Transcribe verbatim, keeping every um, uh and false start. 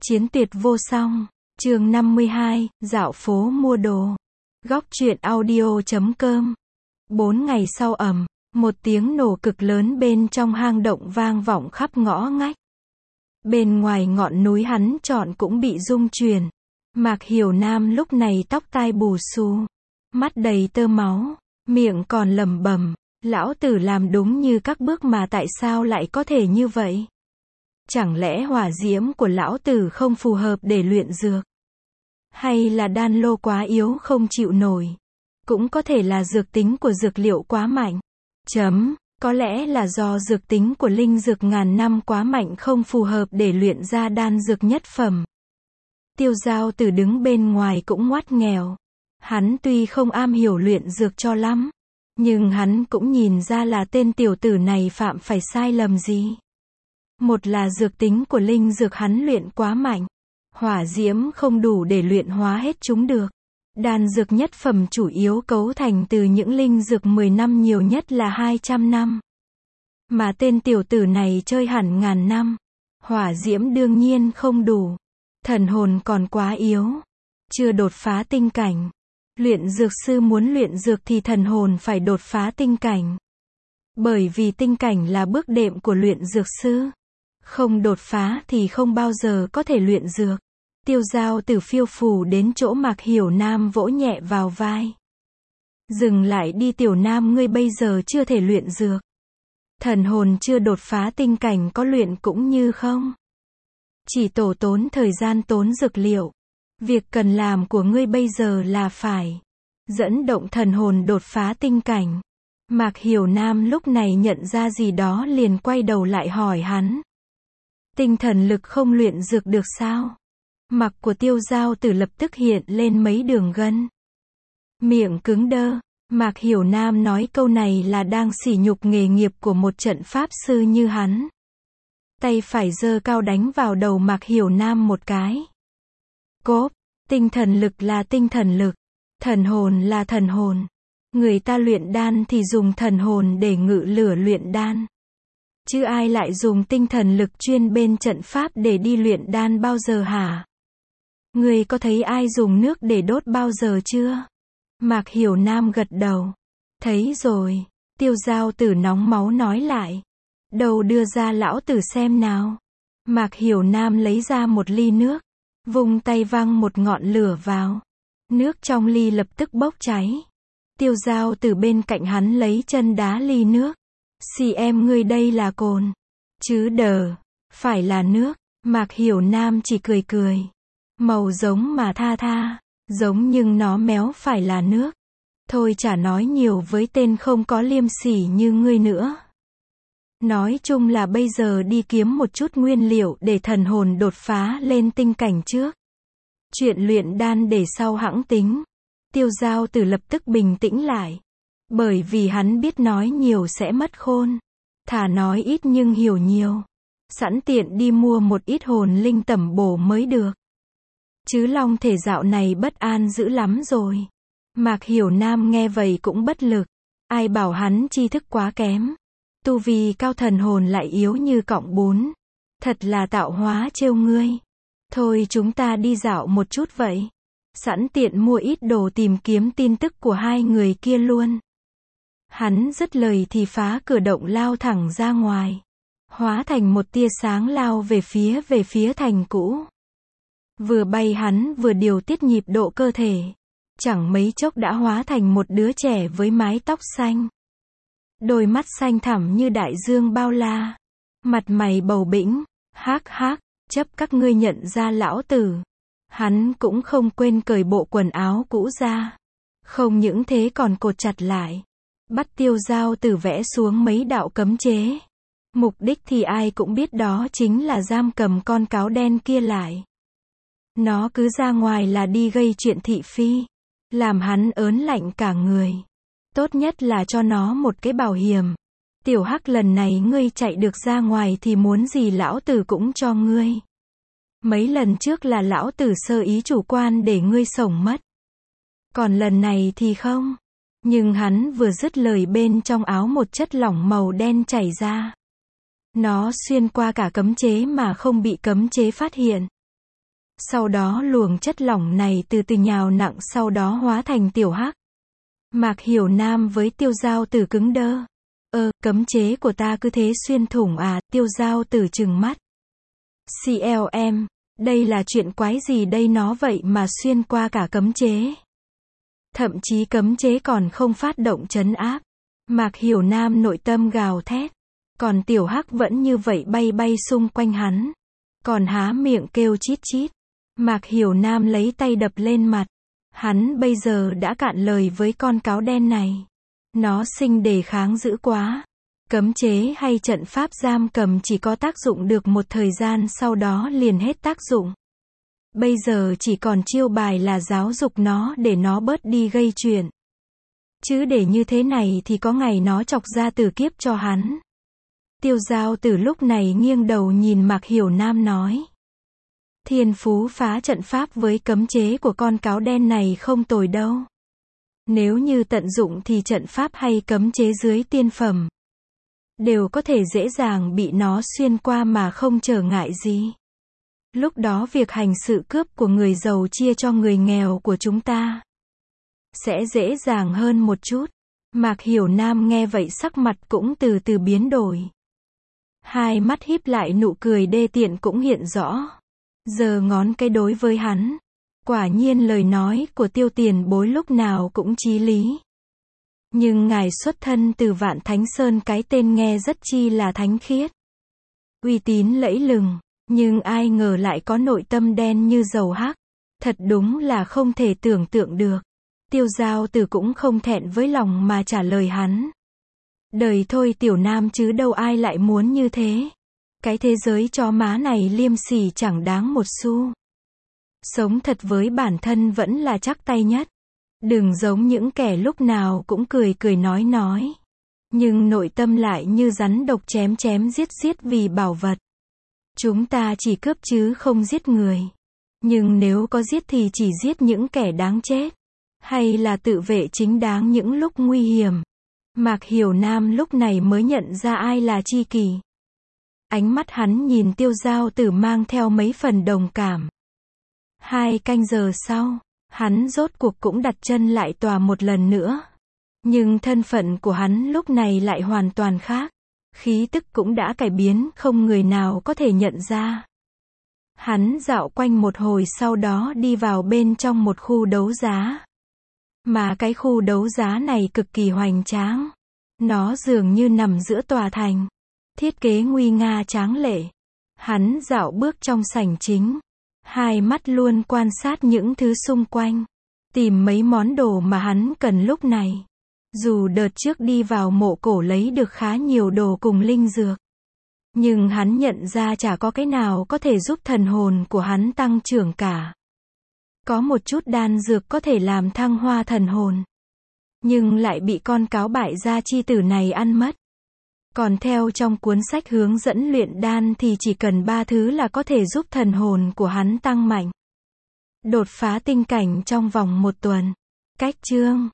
Chiến tuyệt vô song. Chương năm mươi hai, dạo phố mua đồ. Góc truyện audio chấm com. Bốn ngày sau ầm, một tiếng nổ cực lớn bên trong hang động vang vọng khắp ngõ ngách. Bên ngoài ngọn núi hắn chọn cũng bị rung chuyển. Mạc Hiểu Nam lúc này tóc tai bù xù, mắt đầy tơ máu, miệng còn lẩm bẩm, lão tử làm đúng như các bước mà tại sao lại có thể như vậy? Chẳng lẽ hỏa diễm của lão tử không phù hợp để luyện dược? Hay là đan lô quá yếu không chịu nổi? Cũng có thể là dược tính của dược liệu quá mạnh. Chấm, có lẽ là do dược tính của linh dược ngàn năm quá mạnh không phù hợp để luyện ra đan dược nhất phẩm. Tiêu Giao Tử đứng bên ngoài cũng ngoắt nghèo. Hắn tuy không am hiểu luyện dược cho lắm, nhưng hắn cũng nhìn ra là tên tiểu tử này phạm phải sai lầm gì. Một là dược tính của linh dược hắn luyện quá mạnh. Hỏa diễm không đủ để luyện hóa hết chúng được. Đan dược nhất phẩm chủ yếu cấu thành từ những linh dược mười năm nhiều nhất là hai trăm năm. Mà tên tiểu tử này chơi hẳn ngàn năm. Hỏa diễm đương nhiên không đủ. Thần hồn còn quá yếu. Chưa đột phá tinh cảnh. Luyện dược sư muốn luyện dược thì thần hồn phải đột phá tinh cảnh. Bởi vì tinh cảnh là bước đệm của luyện dược sư. Không đột phá thì không bao giờ có thể luyện dược. Tiêu Giao Tử phiêu phù đến chỗ Mạc Hiểu Nam vỗ nhẹ vào vai. Dừng lại đi tiểu nam, ngươi bây giờ chưa thể luyện dược. Thần hồn chưa đột phá tinh cảnh, có luyện cũng như không. Chỉ tổ tốn thời gian tốn dược liệu. Việc cần làm của ngươi bây giờ là phải dẫn động thần hồn đột phá tinh cảnh. Mạc Hiểu Nam lúc này nhận ra gì đó liền quay đầu lại hỏi hắn. Tinh thần lực không luyện dược được sao? Mặt của Tiêu Giao Tử lập tức hiện lên mấy đường gân. Miệng cứng đơ. Mạc Hiểu Nam nói câu này là đang sỉ nhục nghề nghiệp của một trận pháp sư như hắn. Tay phải giơ cao đánh vào đầu Mạc Hiểu Nam một cái. Cốp, tinh thần lực là tinh thần lực, thần hồn là thần hồn. Người ta luyện đan thì dùng thần hồn để ngự lửa luyện đan. Chứ ai lại dùng tinh thần lực chuyên bên trận pháp để đi luyện đan bao giờ hả? Người có thấy ai dùng nước để đốt bao giờ chưa? Mạc Hiểu Nam gật đầu. Thấy rồi. Tiêu Giao Tử nóng máu nói lại. Đầu đưa ra lão tử xem nào. Mạc Hiểu Nam lấy ra một ly nước. Vung tay văng một ngọn lửa vào. Nước trong ly lập tức bốc cháy. Tiêu Giao Tử bên cạnh hắn lấy chân đá ly nước. Xì em ngươi đây là cồn. Chứ đờ. Phải là nước. Mạc Hiểu Nam chỉ cười cười. Màu giống mà tha tha. Giống nhưng nó méo phải là nước. Thôi chả nói nhiều với tên không có liêm sỉ như ngươi nữa. Nói chung là bây giờ đi kiếm một chút nguyên liệu để thần hồn đột phá lên tinh cảnh trước. Chuyện luyện đan để sau hẵng tính. Tiêu Giao Tử lập tức bình tĩnh lại. Bởi vì hắn biết nói nhiều sẽ mất khôn. Thà nói ít nhưng hiểu nhiều. Sẵn tiện đi mua một ít hồn linh tẩm bổ mới được. Chứ long thể dạo này bất an dữ lắm rồi. Mạc Hiểu Nam nghe vậy cũng bất lực. Ai bảo hắn tri thức quá kém. Tu vi cao thần hồn lại yếu như cọng bún. Thật là tạo hóa trêu ngươi. Thôi chúng ta đi dạo một chút vậy. Sẵn tiện mua ít đồ tìm kiếm tin tức của hai người kia luôn. Hắn dứt lời thì phá cửa động lao thẳng ra ngoài. Hóa thành một tia sáng lao về phía về phía thành cũ. Vừa bay hắn vừa điều tiết nhịp độ cơ thể. Chẳng mấy chốc đã hóa thành một đứa trẻ với mái tóc xanh. Đôi mắt xanh thẳm như đại dương bao la. Mặt mày bầu bĩnh. Hác hác, chấp các ngươi nhận ra lão tử. Hắn cũng không quên cởi bộ quần áo cũ ra. Không những thế còn cột chặt lại. Bắt Tiêu Giao Tử vẽ xuống mấy đạo cấm chế. Mục đích thì ai cũng biết đó chính là giam cầm con cáo đen kia lại. Nó cứ ra ngoài là đi gây chuyện thị phi. Làm hắn ớn lạnh cả người. Tốt nhất là cho nó một cái bảo hiểm. Tiểu Hắc lần này ngươi chạy được ra ngoài thì muốn gì lão tử cũng cho ngươi. Mấy lần trước là lão tử sơ ý chủ quan để ngươi sống mất. Còn lần này thì không. Nhưng hắn vừa dứt lời bên trong áo một chất lỏng màu đen chảy ra. Nó xuyên qua cả cấm chế mà không bị cấm chế phát hiện. Sau đó luồng chất lỏng này từ từ nhào nặng sau đó hóa thành tiểu hắc. Mạc Hiểu Nam với Tiêu Giao Tử cứng đơ. Ơ, cấm chế của ta cứ thế xuyên thủng à, Tiêu Giao Tử trừng mắt. xê lờ em, đây là chuyện quái gì đây nó vậy mà xuyên qua cả cấm chế. Thậm chí cấm chế còn không phát động trấn áp. Mạc Hiểu Nam nội tâm gào thét. Còn tiểu hắc vẫn như vậy bay bay xung quanh hắn. Còn há miệng kêu chít chít. Mạc Hiểu Nam lấy tay đập lên mặt. Hắn bây giờ đã cạn lời với con cáo đen này. Nó sinh đề kháng dữ quá. Cấm chế hay trận pháp giam cầm chỉ có tác dụng được một thời gian sau đó liền hết tác dụng. Bây giờ chỉ còn chiêu bài là giáo dục nó để nó bớt đi gây chuyện. Chứ để như thế này thì có ngày nó chọc ra tử kiếp cho hắn. Tiêu Giao Tử lúc này nghiêng đầu nhìn Mạc Hiểu Nam nói. Thiên phú phá trận pháp với cấm chế của con cáo đen này không tồi đâu. Nếu như tận dụng thì trận pháp hay cấm chế dưới tiên phẩm đều có thể dễ dàng bị nó xuyên qua mà không trở ngại gì. Lúc đó việc hành sự cướp của người giàu chia cho người nghèo của chúng ta sẽ dễ dàng hơn một chút. Mạc Hiểu Nam nghe vậy sắc mặt cũng từ từ biến đổi. Hai mắt híp lại nụ cười đê tiện cũng hiện rõ. Giờ ngón cái đối với hắn. Quả nhiên lời nói của Tiêu tiền bối lúc nào cũng chí lý. Nhưng ngài xuất thân từ Vạn Thánh Sơn cái tên nghe rất chi là thánh khiết. Uy tín lẫy lừng. Nhưng ai ngờ lại có nội tâm đen như dầu hắc. Thật đúng là không thể tưởng tượng được. Tiêu Giao Tử cũng không thẹn với lòng mà trả lời hắn. Đời thôi tiểu nam chứ đâu ai lại muốn như thế. Cái thế giới chó má này liêm sỉ chẳng đáng một xu. Sống thật với bản thân vẫn là chắc tay nhất. Đừng giống những kẻ lúc nào cũng cười cười nói nói. Nhưng nội tâm lại như rắn độc chém chém giết giết vì bảo vật. Chúng ta chỉ cướp chứ không giết người. Nhưng nếu có giết thì chỉ giết những kẻ đáng chết. Hay là tự vệ chính đáng những lúc nguy hiểm. Mạc Hiểu Nam lúc này mới nhận ra ai là tri kỷ. Ánh mắt hắn nhìn Tiêu Giao Tử mang theo mấy phần đồng cảm. Hai canh giờ sau, hắn rốt cuộc cũng đặt chân lại tòa một lần nữa. Nhưng thân phận của hắn lúc này lại hoàn toàn khác. Khí tức cũng đã cải biến, không người nào có thể nhận ra. Hắn dạo quanh một hồi sau đó đi vào bên trong một khu đấu giá. Mà cái khu đấu giá này cực kỳ hoành tráng. Nó dường như nằm giữa tòa thành. Thiết kế nguy nga tráng lệ. Hắn dạo bước trong sảnh chính. Hai mắt luôn quan sát những thứ xung quanh. Tìm mấy món đồ mà hắn cần lúc này. Dù đợt trước đi vào mộ cổ lấy được khá nhiều đồ cùng linh dược. Nhưng hắn nhận ra chả có cái nào có thể giúp thần hồn của hắn tăng trưởng cả. Có một chút đan dược có thể làm thăng hoa thần hồn. Nhưng lại bị con cáo bại gia chi tử này ăn mất. Còn theo trong cuốn sách hướng dẫn luyện đan thì chỉ cần ba thứ là có thể giúp thần hồn của hắn tăng mạnh. Đột phá tinh cảnh trong vòng một tuần. Cách chương